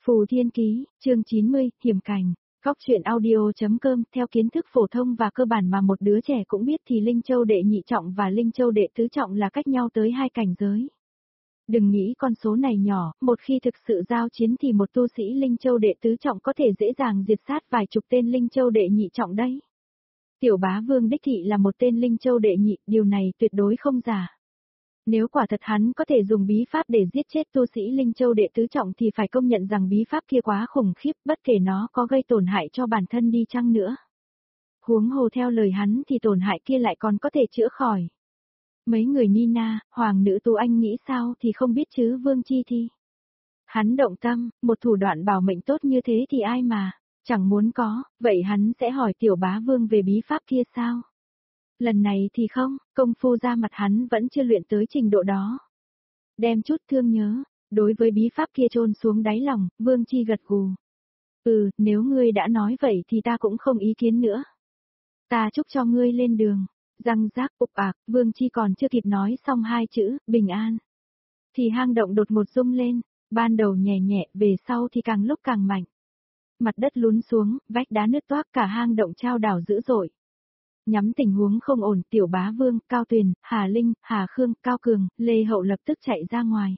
Phù Thiên Ký, chương 90, Hiểm Cảnh. Góc truyện audio.com. Theo kiến thức phổ thông và cơ bản mà một đứa trẻ cũng biết thì Linh Châu đệ nhị trọng và Linh Châu đệ tứ trọng là cách nhau tới 2 cảnh giới. Đừng nghĩ con số này nhỏ, một khi thực sự giao chiến thì một tu sĩ Linh Châu đệ tứ trọng có thể dễ dàng diệt sát vài chục tên Linh Châu đệ nhị trọng đấy. Tiểu Bá Vương đích thị là một tên Linh Châu đệ nhị, điều này tuyệt đối không giả. Nếu quả thật hắn có thể dùng bí pháp để giết chết tu sĩ Linh Châu đệ tứ trọng thì phải công nhận rằng bí pháp kia quá khủng khiếp, bất kể nó có gây tổn hại cho bản thân đi chăng nữa. Huống hồ theo lời hắn thì tổn hại kia lại còn có thể chữa khỏi. Mấy người Nina, hoàng nữ Tu Anh nghĩ sao thì không biết chứ Vương Chi thì. Hắn động tâm, một thủ đoạn bảo mệnh tốt như thế thì ai mà chẳng muốn có, vậy hắn sẽ hỏi Tiểu Bá Vương về bí pháp kia sao? Lần này thì không, công phu ra mặt hắn vẫn chưa luyện tới trình độ đó. Đem chút thương nhớ, đối với bí pháp kia chôn xuống đáy lòng, Vương Chi gật gù. Nếu ngươi đã nói vậy thì ta cũng không ý kiến nữa. Ta chúc cho ngươi lên đường. Răng rác ục ạc, Vương Chi còn chưa kịp nói xong 2 chữ, bình an. Thì hang động đột ngột rung lên, ban đầu nhẹ nhẹ, về sau thì càng lúc càng mạnh. Mặt đất lún xuống, vách đá nứt toác, cả hang động chao đảo dữ dội. Nhắm tình huống không ổn, Tiểu Bá Vương, Cao Tuyền, Hà Linh, Hà Khương, Cao Cường, Lê Hậu lập tức chạy ra ngoài.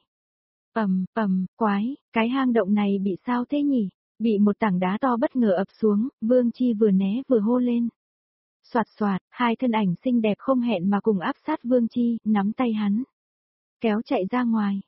Quái, cái hang động này bị sao thế nhỉ? Bị một tảng đá to bất ngờ ập xuống, Vương Chi vừa né vừa hô lên. Soạt soạt, 2 thân ảnh xinh đẹp không hẹn mà cùng áp sát Vương Chi, nắm tay hắn. Kéo chạy ra ngoài,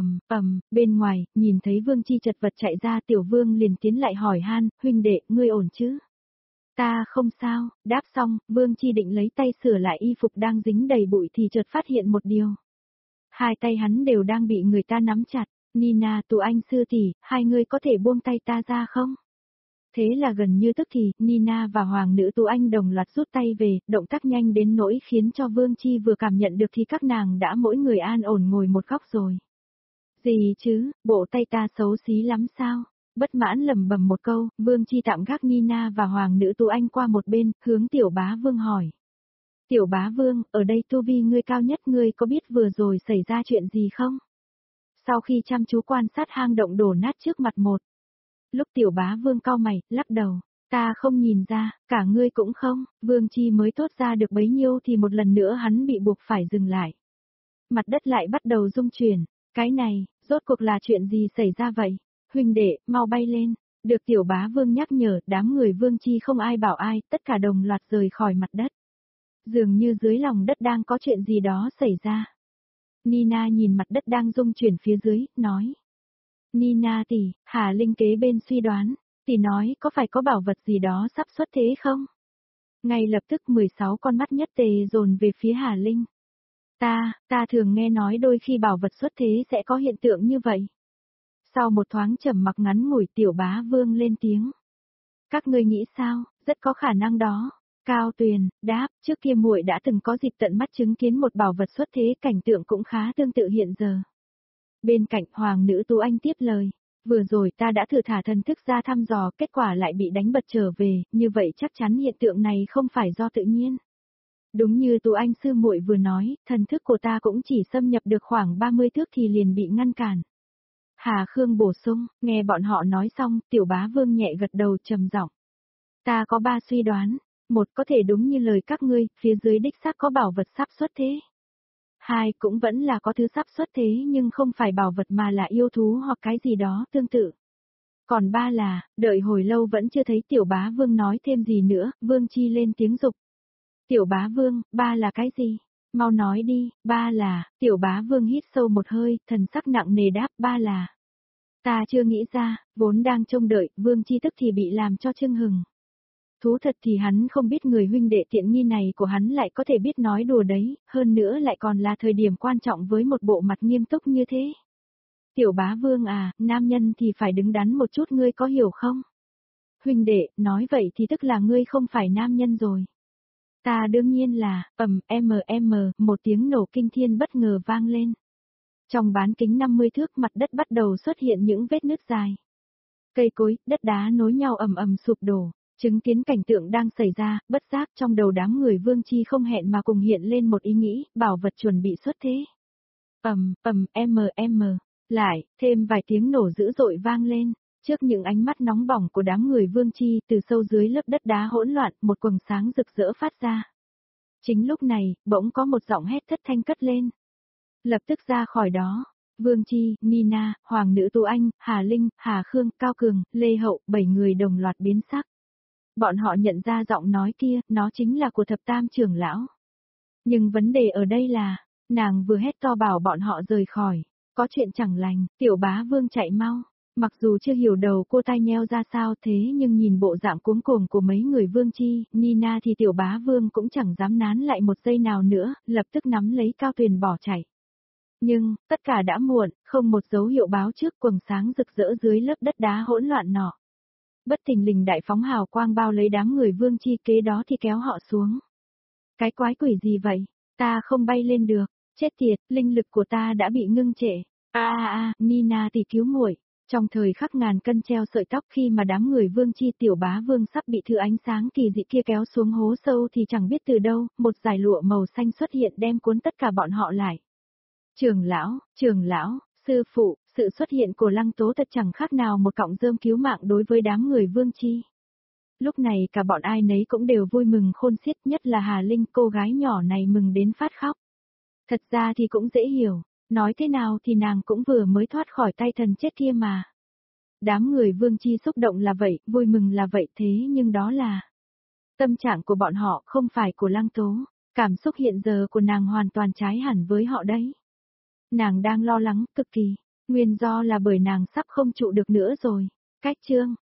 bên ngoài, nhìn thấy Vương Chi chật vật chạy ra, Tiểu Vương liền tiến lại hỏi han, huynh đệ, ngươi ổn chứ? Ta không sao, đáp xong, Vương Chi định lấy tay sửa lại y phục đang dính đầy bụi thì chợt phát hiện một điều. 2 tay hắn đều đang bị người ta nắm chặt, Nina, Tu Anh sư tỷ, 2 người có thể buông tay ta ra không? Thế là gần như tức thì, Nina và hoàng nữ Tu Anh đồng loạt rút tay về, động tác nhanh đến nỗi khiến cho Vương Chi vừa cảm nhận được thì các nàng đã mỗi người an ổn ngồi một góc rồi. Gì chứ, bộ tay ta xấu xí lắm sao? Bất mãn lẩm bẩm một câu, Vương Chi tạm gác Nina và hoàng nữ Tu Anh qua một bên, hướng Tiểu Bá Vương hỏi. Tiểu Bá Vương, ở đây tu vi ngươi cao nhất, ngươi có biết vừa rồi xảy ra chuyện gì không? Sau khi chăm chú quan sát hang động đổ nát trước mặt một. Lúc Tiểu Bá Vương cau mày, lắc đầu, ta không nhìn ra, cả ngươi cũng không, Vương Chi mới thốt ra được bấy nhiêu thì một lần nữa hắn bị buộc phải dừng lại. Mặt đất lại bắt đầu rung chuyển, cái này, rốt cuộc là chuyện gì xảy ra vậy? Huynh đệ, mau bay lên, được Tiểu Bá Vương nhắc nhở, đám người Vương Chi không ai bảo ai, tất cả đồng loạt rời khỏi mặt đất. Dường như dưới lòng đất đang có chuyện gì đó xảy ra. Nina nhìn mặt đất đang rung chuyển phía dưới, nói. Nina tỷ, Hà Linh kế bên suy đoán, tỷ nói có phải có bảo vật gì đó sắp xuất thế không? Ngay lập tức 16 con mắt nhất tề dồn về phía Hà Linh. Ta thường nghe nói đôi khi bảo vật xuất thế sẽ có hiện tượng như vậy. Sau một thoáng trầm mặc ngắn ngủi, Tiểu Bá Vương lên tiếng. Các ngươi nghĩ sao, rất có khả năng đó. Cao Tuyền đáp, trước kia muội đã từng có dịp tận mắt chứng kiến một bảo vật xuất thế, cảnh tượng cũng khá tương tự hiện giờ. Bên cạnh hoàng nữ Tu Anh tiếp lời, vừa rồi ta đã thử thả thần thức ra thăm dò, kết quả lại bị đánh bật trở về, như vậy chắc chắn hiện tượng này không phải do tự nhiên. Đúng như Tu Anh sư muội vừa nói, thần thức của ta cũng chỉ xâm nhập được khoảng 30 thước thì liền bị ngăn cản. Hà Khương bổ sung, nghe bọn họ nói xong, Tiểu Bá Vương nhẹ gật đầu trầm giọng. Ta có 3 suy đoán, một có thể đúng như lời các ngươi, phía dưới đích xác có bảo vật sắp xuất thế. 2 cũng vẫn là có thứ sắp xuất thế nhưng không phải bảo vật mà là yêu thú hoặc cái gì đó tương tự. Còn 3 là, đợi hồi lâu vẫn chưa thấy Tiểu Bá Vương nói thêm gì nữa, Vương Chi lên tiếng dục. Tiểu Bá Vương, 3 là cái gì? Mau nói đi, 3 là, Tiểu Bá Vương hít sâu một hơi, thần sắc nặng nề đáp, 3 là. Ta chưa nghĩ ra, vốn đang trông đợi, Vương Chi tức thì bị làm cho chưng hừng. Thú thật thì hắn không biết người huynh đệ tiện nghi này của hắn lại có thể biết nói đùa đấy, hơn nữa lại còn là thời điểm quan trọng với một bộ mặt nghiêm túc như thế. Tiểu Bá Vương à, nam nhân thì phải đứng đắn một chút, ngươi có hiểu không? Huynh đệ, nói vậy thì tức là ngươi không phải nam nhân rồi. Ta đương nhiên là, một tiếng nổ kinh thiên bất ngờ vang lên. Trong bán kính 50 thước mặt đất bắt đầu xuất hiện những vết nứt dài. Cây cối, đất đá nối nhau ầm sụp đổ. Chứng kiến cảnh tượng đang xảy ra, bất giác trong đầu đám người Vương Chi không hẹn mà cùng hiện lên một ý nghĩ, bảo vật chuẩn bị xuất thế. Lại, thêm vài tiếng nổ dữ dội vang lên, Trước những ánh mắt nóng bỏng của đám người Vương Chi, từ sâu dưới lớp đất đá hỗn loạn, một quầng sáng rực rỡ phát ra. Chính lúc này, bỗng có một giọng hét thất thanh cất lên. Lập tức ra khỏi đó, Vương Chi, Nina, Hoàng nữ Tú Anh, Hà Linh, Hà Khương, Cao Cường, Lê Hậu, 7 người đồng loạt biến sắc. Bọn họ nhận ra giọng nói kia, nó chính là của thập tam trưởng lão. Nhưng vấn đề ở đây là, nàng vừa hét to bảo bọn họ rời khỏi, có chuyện chẳng lành, tiểu bá Vương chạy mau. Mặc dù chưa hiểu đầu cô tai nheo ra sao thế nhưng nhìn bộ dạng cuống cuồng của mấy người Vương Chi, Nina thì tiểu bá Vương cũng chẳng dám nán lại một giây nào nữa, lập tức nắm lấy Cao Tuyền bỏ chạy. Nhưng, tất cả đã muộn, không một dấu hiệu báo trước quầng sáng rực rỡ dưới lớp đất đá hỗn loạn nọ. Bất thình lình đại phóng hào quang bao lấy đám người Vương Chi kế đó thì kéo họ xuống. Cái quái quỷ gì vậy? Ta không bay lên được, chết tiệt, linh lực của ta đã bị ngưng trệ. Nina thì cứu muội. Trong thời khắc ngàn cân treo sợi tóc khi mà đám người Vương Chi tiểu bá Vương sắp bị thứ ánh sáng kỳ dị kia kéo xuống hố sâu thì chẳng biết từ đâu, một dải lụa màu xanh xuất hiện đem cuốn tất cả bọn họ lại. Trưởng lão, sư phụ, sự xuất hiện của Lăng Tố thật chẳng khác nào một cọng rơm cứu mạng đối với đám người Vương Chi. Lúc này cả bọn ai nấy cũng đều vui mừng khôn xiết, nhất là Hà Linh, cô gái nhỏ này mừng đến phát khóc. Thật ra thì cũng dễ hiểu, nói thế nào thì nàng cũng vừa mới thoát khỏi tay thần chết kia mà. Đám người Vương Chi xúc động là vậy, vui mừng là vậy thế nhưng đó là tâm trạng của bọn họ không phải của Lăng Tố, cảm xúc hiện giờ của nàng hoàn toàn trái hẳn với họ đấy. Nàng đang lo lắng cực kỳ, nguyên do là bởi nàng sắp không trụ được nữa rồi. Cách chương